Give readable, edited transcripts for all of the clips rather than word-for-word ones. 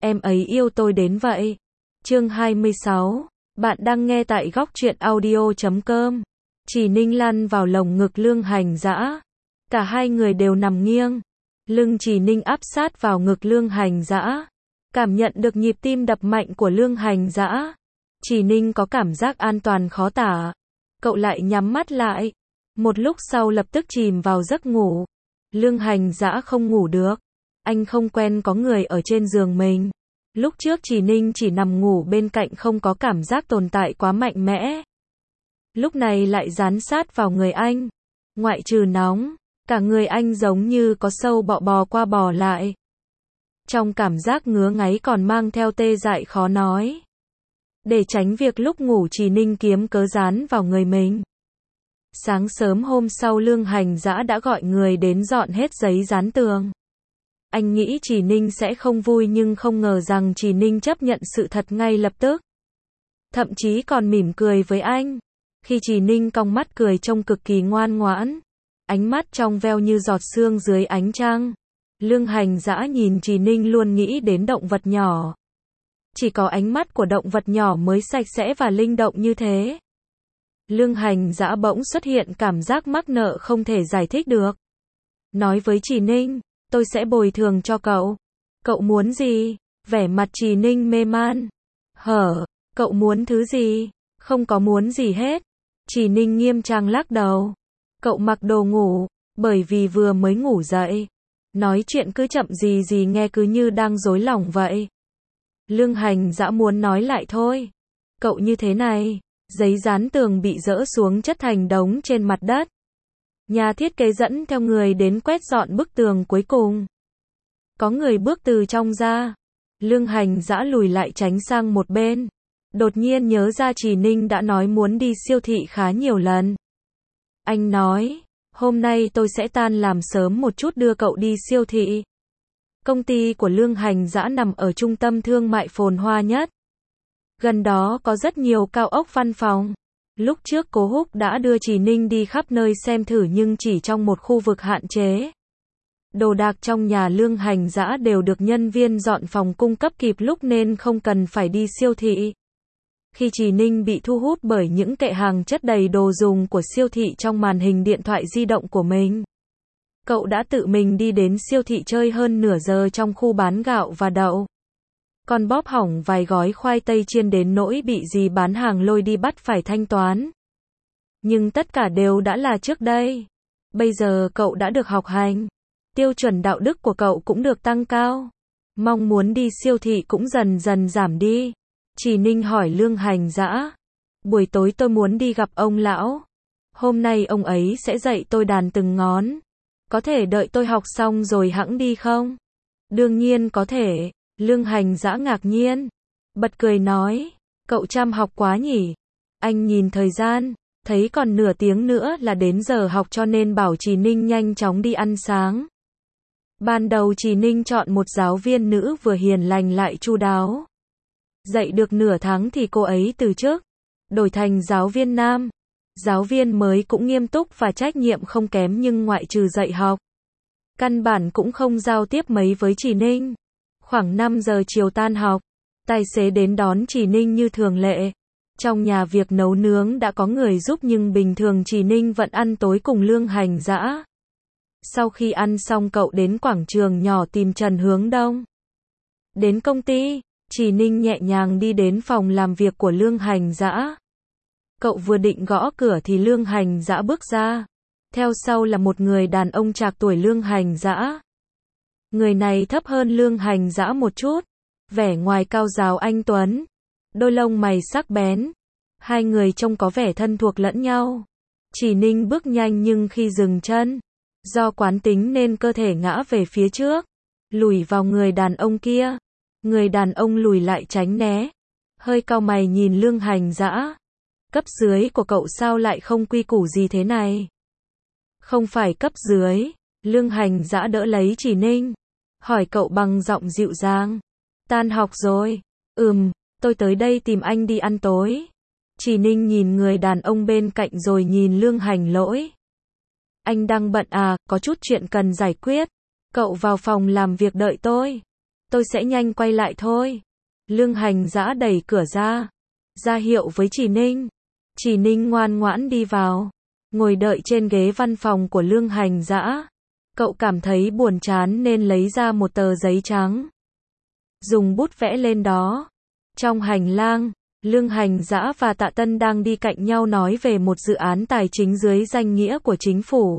em ấy yêu tôi đến vậy. Chương 26. Bạn đang nghe tại góc truyện audio.com. Chỉ Ninh lăn vào lồng ngực Lương Hành Dã. Cả hai người đều nằm nghiêng. Lưng Chỉ Ninh áp sát vào ngực Lương Hành Dã. Cảm nhận được nhịp tim đập mạnh của Lương Hành Dã. Chỉ Ninh có cảm giác an toàn khó tả. Cậu lại nhắm mắt lại. Một lúc sau lập tức chìm vào giấc ngủ. Lương Hành Dã không ngủ được. Anh không quen có người ở trên giường mình. Lúc trước Chỉ Ninh chỉ nằm ngủ bên cạnh không có cảm giác tồn tại quá mạnh mẽ. Lúc này lại dán sát vào người anh. Ngoại trừ nóng, cả người anh giống như có sâu bọ bò qua bò lại. Trong cảm giác ngứa ngáy còn mang theo tê dại khó nói. Để tránh việc lúc ngủ Chỉ Ninh kiếm cớ dán vào người mình. Sáng sớm hôm sau Lương Hành Dã đã gọi người đến dọn hết giấy dán tường. Anh nghĩ Chỉ Ninh sẽ không vui nhưng không ngờ rằng Chỉ Ninh chấp nhận sự thật ngay lập tức. Thậm chí còn mỉm cười với anh. Khi Chỉ Ninh cong mắt cười trông cực kỳ ngoan ngoãn. Ánh mắt trong veo như giọt sương dưới ánh trăng. Lương Hành Dã nhìn Chỉ Ninh luôn nghĩ đến động vật nhỏ. Chỉ có ánh mắt của động vật nhỏ mới sạch sẽ và linh động như thế. Lương Hành Dã bỗng xuất hiện cảm giác mắc nợ không thể giải thích được. Nói với Chỉ Ninh, tôi sẽ bồi thường cho cậu. Cậu muốn gì? Vẻ mặt Chỉ Ninh mê man. Cậu muốn thứ gì? Không có muốn gì hết. Chỉ Ninh nghiêm trang lắc đầu. Cậu mặc đồ ngủ, bởi vì vừa mới ngủ dậy. Nói chuyện cứ chậm gì nghe cứ như đang dối lòng vậy. Lương Hành Dã muốn nói lại thôi. Cậu như thế này, giấy dán tường bị dỡ xuống chất thành đống trên mặt đất. Nhà thiết kế dẫn theo người đến quét dọn bức tường cuối cùng. Có người bước từ trong ra. Lương Hành Dã lùi lại tránh sang một bên. Đột nhiên nhớ ra Chỉ Ninh đã nói muốn đi siêu thị khá nhiều lần. Anh nói, hôm nay tôi sẽ tan làm sớm một chút đưa cậu đi siêu thị. Công ty của Lương Hành Dã nằm ở trung tâm thương mại phồn hoa nhất. Gần đó có rất nhiều cao ốc văn phòng. Lúc trước Cố Húc đã đưa Chỉ Ninh đi khắp nơi xem thử nhưng chỉ trong một khu vực hạn chế. Đồ đạc trong nhà Lương Hành Dã đều được nhân viên dọn phòng cung cấp kịp lúc nên không cần phải đi siêu thị. Khi Chỉ Ninh bị thu hút bởi những kệ hàng chất đầy đồ dùng của siêu thị trong màn hình điện thoại di động của mình, cậu đã tự mình đi đến siêu thị chơi hơn nửa giờ trong khu bán gạo và đậu. Còn bóp hỏng vài gói khoai tây chiên đến nỗi bị dì bán hàng lôi đi bắt phải thanh toán. Nhưng tất cả đều đã là trước đây. Bây giờ cậu đã được học hành. Tiêu chuẩn đạo đức của cậu cũng được tăng cao. Mong muốn đi siêu thị cũng dần dần giảm đi. Chỉ Ninh hỏi Lương Hành Dã. Buổi tối tôi muốn đi gặp ông lão. Hôm nay ông ấy sẽ dạy tôi đàn từng ngón. Có thể đợi tôi học xong rồi hẵng đi không? Đương nhiên có thể. Lương Hành Dã ngạc nhiên. Bật cười nói. Cậu chăm học quá nhỉ? Anh nhìn thời gian. Thấy còn nửa tiếng nữa là đến giờ học cho nên bảo Chỉ Ninh nhanh chóng đi ăn sáng. Ban đầu Chỉ Ninh chọn một giáo viên nữ vừa hiền lành lại chu đáo. Dạy được nửa tháng thì cô ấy từ chức. Đổi thành giáo viên nam. Giáo viên mới cũng nghiêm túc và trách nhiệm không kém nhưng ngoại trừ dạy học, căn bản cũng không giao tiếp mấy với Chỉ Ninh. Khoảng 5 giờ chiều tan học, tài xế đến đón Chỉ Ninh như thường lệ. Trong nhà việc nấu nướng đã có người giúp nhưng bình thường Chỉ Ninh vẫn ăn tối cùng Lương Hành Dã. Sau khi ăn xong cậu đến quảng trường nhỏ tìm Trần Hướng Đông. Đến công ty, Chỉ Ninh nhẹ nhàng đi đến phòng làm việc của Lương Hành Dã. Cậu vừa định gõ cửa thì Lương Hành Dã bước ra. Theo sau là một người đàn ông trạc tuổi Lương Hành Dã. Người này thấp hơn Lương Hành Dã một chút. Vẻ ngoài cao ráo anh tuấn. Đôi lông mày sắc bén. Hai người trông có vẻ thân thuộc lẫn nhau. Chỉ Ninh bước nhanh nhưng khi dừng chân, do quán tính nên cơ thể ngã về phía trước. Lùi vào người đàn ông kia. Người đàn ông lùi lại tránh né. Hơi cau mày nhìn Lương Hành Dã. Cấp dưới của cậu sao lại không quy củ gì thế này? Không phải cấp dưới. Lương Hành Dã đỡ lấy Chỉ Ninh. Hỏi cậu bằng giọng dịu dàng. Tan học rồi. Tôi tới đây tìm anh đi ăn tối. Chỉ Ninh nhìn người đàn ông bên cạnh rồi nhìn Lương Hành Lỗi. Anh đang bận à, có chút chuyện cần giải quyết. Cậu vào phòng làm việc đợi tôi. tôi sẽ nhanh quay lại thôi. Lương Hành Dã đẩy cửa ra hiệu với Chỉ Ninh. Chỉ Ninh ngoan ngoãn đi vào, ngồi đợi trên ghế văn phòng của Lương Hành Dã. Cậu cảm thấy buồn chán nên lấy ra một tờ giấy trắng, dùng bút vẽ lên đó. Trong hành lang, Lương Hành Dã và Tạ Tân đang đi cạnh nhau nói về một dự án tài chính dưới danh nghĩa của chính phủ.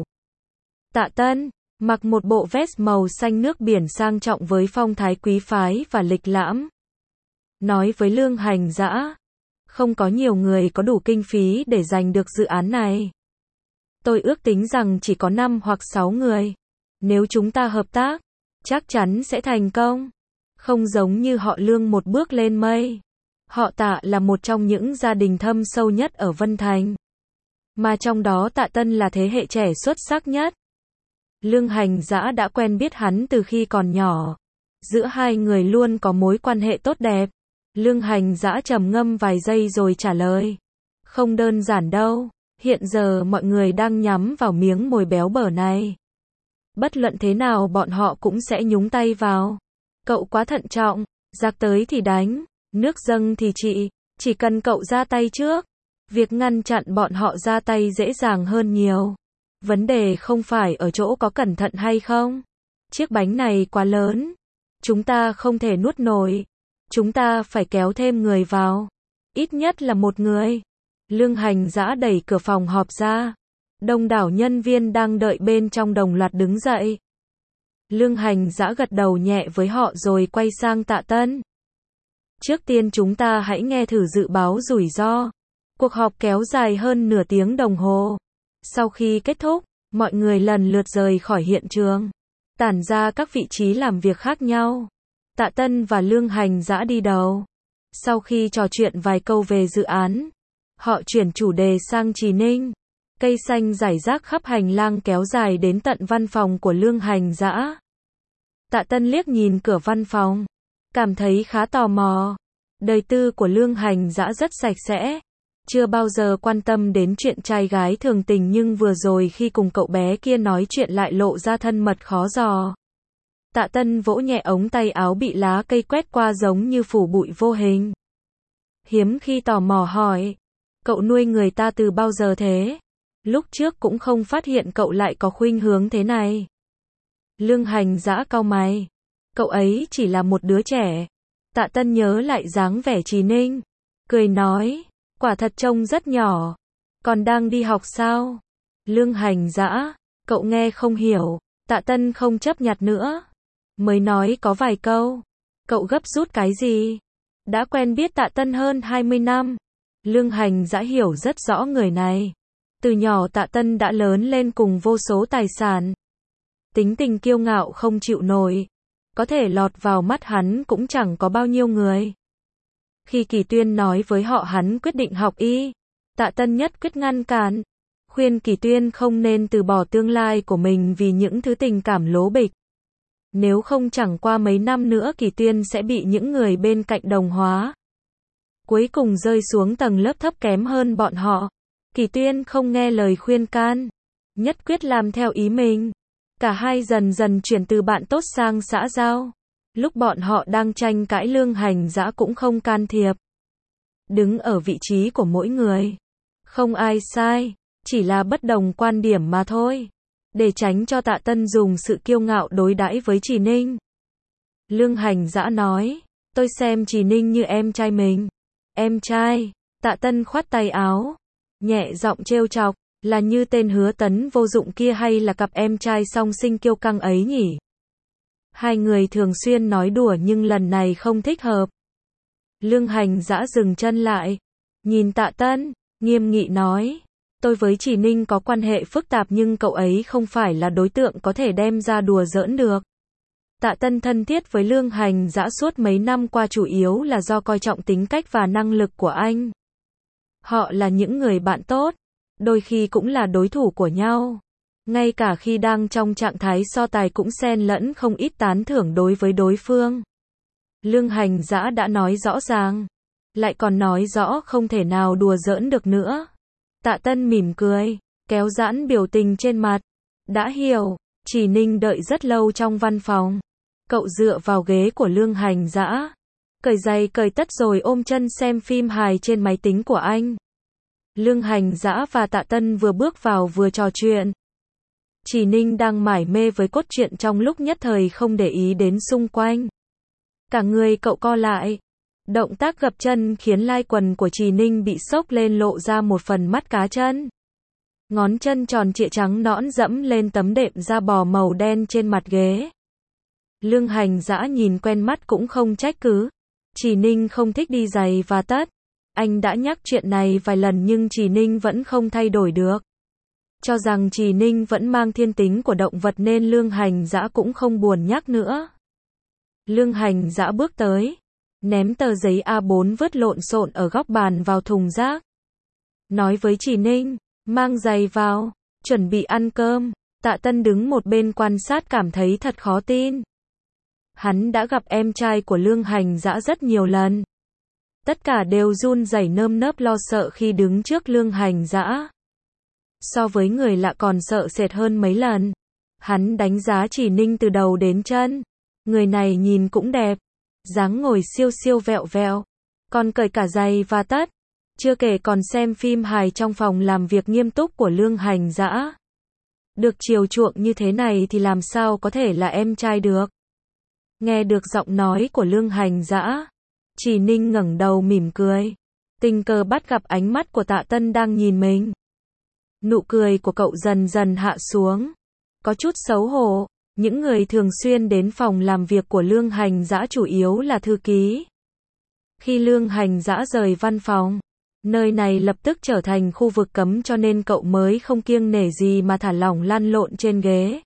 Tạ Tân mặc một bộ vest màu xanh nước biển sang trọng với phong thái quý phái và lịch lãm. Nói với Lương Hành Dã, không có nhiều người có đủ kinh phí để giành được dự án này. Tôi ước tính rằng chỉ có 5 hoặc 6 người. Nếu chúng ta hợp tác, chắc chắn sẽ thành công. Không giống như họ Lương một bước lên mây. Họ Tạ là một trong những gia đình thâm sâu nhất ở Vân Thành. Mà trong đó Tạ Tân là thế hệ trẻ xuất sắc nhất. Lương Hành Dã đã quen biết hắn từ khi còn nhỏ. Giữa hai người luôn có mối quan hệ tốt đẹp. Lương Hành Dã trầm ngâm vài giây rồi trả lời. Không đơn giản đâu. Hiện giờ mọi người đang nhắm vào miếng mồi béo bở này. Bất luận thế nào bọn họ cũng sẽ nhúng tay vào. Cậu quá thận trọng. Giặc tới thì đánh, nước dâng thì trị. Chỉ cần cậu ra tay trước, việc ngăn chặn bọn họ ra tay dễ dàng hơn nhiều. Vấn đề không phải ở chỗ có cẩn thận hay không. Chiếc bánh này quá lớn. Chúng ta không thể nuốt nổi. Chúng ta phải kéo thêm người vào. Ít nhất là một người. Lương Hành Dã đẩy cửa phòng họp ra. Đông đảo nhân viên đang đợi bên trong đồng loạt đứng dậy. Lương Hành Dã gật đầu nhẹ với họ rồi quay sang Tạ Tân. Trước tiên chúng ta hãy nghe thử dự báo rủi ro. Cuộc họp kéo dài hơn nửa tiếng đồng hồ. Sau khi kết thúc, mọi người lần lượt rời khỏi hiện trường, tản ra các vị trí làm việc khác nhau. Tạ Tân và Lương Hành Dã đi đầu. Sau khi trò chuyện vài câu về dự án, họ chuyển chủ đề sang Chỉ Ninh. Cây xanh rải rác khắp hành lang kéo dài đến tận văn phòng của Lương Hành Dã. Tạ Tân liếc nhìn cửa văn phòng, cảm thấy khá tò mò. Đời tư của Lương Hành Dã rất sạch sẽ. Chưa bao giờ quan tâm đến chuyện trai gái thường tình nhưng vừa rồi khi cùng cậu bé kia nói chuyện lại lộ ra thân mật khó dò. Tạ Tân vỗ nhẹ ống tay áo bị lá cây quét qua giống như phủ bụi vô hình. Hiếm khi tò mò hỏi, cậu nuôi người ta từ bao giờ thế? Lúc trước cũng không phát hiện cậu lại có khuynh hướng thế này. Lương Hành Dã cau mày. Cậu ấy chỉ là một đứa trẻ. Tạ Tân nhớ lại dáng vẻ Chỉ Ninh, cười nói, quả thật trông rất nhỏ. Còn đang đi học sao? Lương Hành Dã, cậu nghe không hiểu. Tạ Tân không chấp nhặt nữa. Mới nói có vài câu. Cậu gấp rút cái gì? Đã quen biết Tạ Tân hơn 20 năm. Lương Hành Dã hiểu rất rõ người này. Từ nhỏ Tạ Tân đã lớn lên cùng vô số tài sản. Tính tình kiêu ngạo không chịu nổi. Có thể lọt vào mắt hắn cũng chẳng có bao nhiêu người. Khi Kỳ Tuyên nói với họ hắn quyết định học y, Tạ Tân nhất quyết ngăn cản. Khuyên Kỳ Tuyên không nên từ bỏ tương lai của mình vì những thứ tình cảm lố bịch. Nếu không chẳng qua mấy năm nữa Kỳ Tuyên sẽ bị những người bên cạnh đồng hóa. Cuối cùng rơi xuống tầng lớp thấp kém hơn bọn họ. Kỳ Tuyên không nghe lời khuyên can, nhất quyết làm theo ý mình. Cả hai dần dần chuyển từ bạn tốt sang xã giao. Lúc bọn họ đang tranh cãi Lương Hành Dã cũng không can thiệp. Đứng ở vị trí của mỗi người. Không ai sai, chỉ là bất đồng quan điểm mà thôi. Để tránh cho Tạ Tân dùng sự kiêu ngạo đối đãi với Chỉ Ninh. Lương Hành Dã nói, tôi xem Chỉ Ninh như em trai mình. Em trai? Tạ Tân khoát tay áo, nhẹ giọng trêu chọc, là như tên Hứa Tấn vô dụng kia hay là cặp em trai song sinh kiêu căng ấy nhỉ? Hai người thường xuyên nói đùa nhưng lần này không thích hợp. Lương Hành Dã dừng chân lại, nhìn Tạ Tân, nghiêm nghị nói, tôi với Chỉ Ninh có quan hệ phức tạp nhưng cậu ấy không phải là đối tượng có thể đem ra đùa giỡn được. Tạ Tân thân thiết với Lương Hành Dã suốt mấy năm qua chủ yếu là do coi trọng tính cách và năng lực của anh. Họ là những người bạn tốt, đôi khi cũng là đối thủ của nhau. Ngay cả khi đang trong trạng thái so tài cũng xen lẫn không ít tán thưởng đối với đối phương. Lương Hành Dã đã nói rõ ràng, lại còn nói rõ không thể nào đùa giỡn được nữa. Tạ Tân mỉm cười, kéo giãn biểu tình trên mặt. Đã hiểu. Chỉ Ninh đợi rất lâu trong văn phòng. Cậu dựa vào ghế của Lương Hành Dã, cởi giày cởi tất rồi ôm chân xem phim hài trên máy tính của anh. Lương Hành Dã và Tạ Tân vừa bước vào vừa trò chuyện. Chỉ Ninh đang mải mê với cốt truyện trong lúc nhất thời không để ý đến xung quanh. Cả người cậu co lại. Động tác gập chân khiến lai quần của Chỉ Ninh bị xốc lên lộ ra một phần mắt cá chân. Ngón chân tròn trịa trắng nõn dẫm lên tấm đệm da bò màu đen trên mặt ghế. Lương Hành Dã nhìn quen mắt cũng không trách cứ. Chỉ Ninh không thích đi giày và tất. Anh đã nhắc chuyện này vài lần nhưng Chỉ Ninh vẫn không thay đổi được. Cho rằng Chỉ Ninh vẫn mang thiên tính của động vật nên Lương Hành Dã cũng không buồn nhắc nữa. Lương Hành Dã bước tới, ném tờ giấy A4 vứt lộn xộn ở góc bàn vào thùng rác. Nói với Chỉ Ninh, mang giày vào, chuẩn bị ăn cơm. Tạ Tân đứng một bên quan sát cảm thấy thật khó tin. Hắn đã gặp em trai của Lương Hành Dã rất nhiều lần. Tất cả đều run rẩy nơm nớp lo sợ khi đứng trước Lương Hành Dã. So với người lạ còn sợ sệt hơn mấy lần. Hắn đánh giá Chỉ Ninh từ đầu đến chân. Người này nhìn cũng đẹp. Dáng ngồi siêu siêu vẹo vẹo. Còn cởi cả giày và tất. Chưa kể còn xem phim hài trong phòng làm việc nghiêm túc của Lương Hành Dã. Được chiều chuộng như thế này thì làm sao có thể là em trai được. Nghe được giọng nói của Lương Hành Dã, Chỉ Ninh ngẩng đầu mỉm cười. Tình cờ bắt gặp ánh mắt của Tạ Tân đang nhìn mình. Nụ cười của cậu dần dần hạ xuống. Có chút xấu hổ. Những người thường xuyên đến phòng làm việc của Lương Hành Dã chủ yếu là thư ký. Khi Lương Hành Dã rời văn phòng, nơi này lập tức trở thành khu vực cấm cho nên cậu mới không kiêng nể gì mà thả lỏng lăn lộn trên ghế.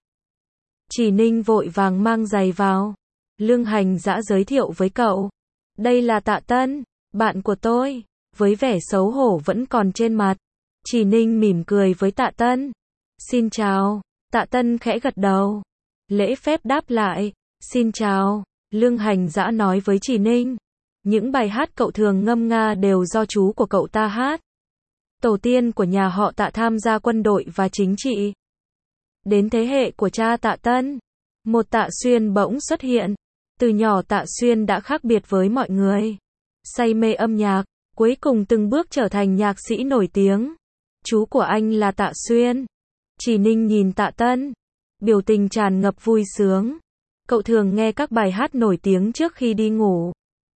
Chỉ Ninh vội vàng mang giày vào. Lương Hành Dã giới thiệu với cậu. Đây là Tạ Tân, bạn của tôi. Với vẻ xấu hổ vẫn còn trên mặt, Chỉ Ninh mỉm cười với Tạ Tân. Xin chào. Tạ Tân khẽ gật đầu. Lễ phép đáp lại. Xin chào. Lương Hành Dã nói với Chỉ Ninh. Những bài hát cậu thường ngâm nga đều do chú của cậu ta hát. Tổ tiên của nhà họ Tạ tham gia quân đội và chính trị. Đến thế hệ của cha Tạ Tân, một Tạ Xuyên bỗng xuất hiện. Từ nhỏ Tạ Xuyên đã khác biệt với mọi người. Say mê âm nhạc, cuối cùng từng bước trở thành nhạc sĩ nổi tiếng. Chú của anh là Tạ Xuyên. Chỉ Ninh nhìn Tạ Tân, biểu tình tràn ngập vui sướng. Cậu thường nghe các bài hát nổi tiếng trước khi đi ngủ.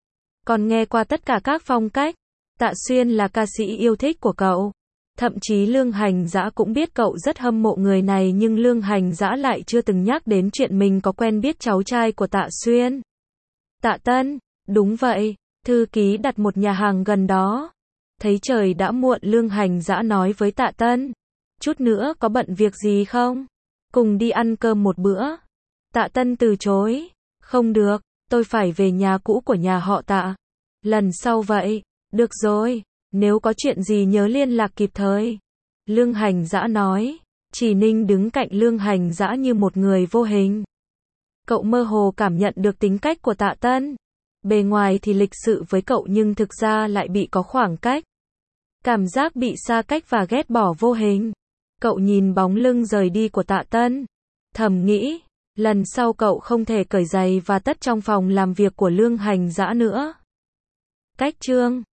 Còn nghe qua tất cả các phong cách. Tạ Xuyên là ca sĩ yêu thích của cậu. Thậm chí Lương Hành Dã cũng biết cậu rất hâm mộ người này nhưng Lương Hành Dã lại chưa từng nhắc đến chuyện mình có quen biết cháu trai của Tạ Xuyên. Tạ Tân, đúng vậy, thư ký đặt một nhà hàng gần đó. Thấy trời đã muộn Lương Hành Dã nói với Tạ Tân. Chút nữa có bận việc gì không? Cùng đi ăn cơm một bữa. Tạ Tân từ chối. Không được, tôi phải về nhà cũ của nhà họ Tạ. Lần sau vậy. Được rồi, nếu có chuyện gì nhớ liên lạc kịp thời. Lương Hành Dã nói. Chỉ Ninh đứng cạnh Lương Hành Dã như một người vô hình. Cậu mơ hồ cảm nhận được tính cách của Tạ Tân. Bề ngoài thì lịch sự với cậu nhưng thực ra lại bị có khoảng cách. Cảm giác bị xa cách và ghét bỏ vô hình. Cậu nhìn bóng lưng rời đi của Tạ Tân. Thầm nghĩ, lần sau cậu không thể cởi giày và tất trong phòng làm việc của Lương Hành Dã nữa. Cách chương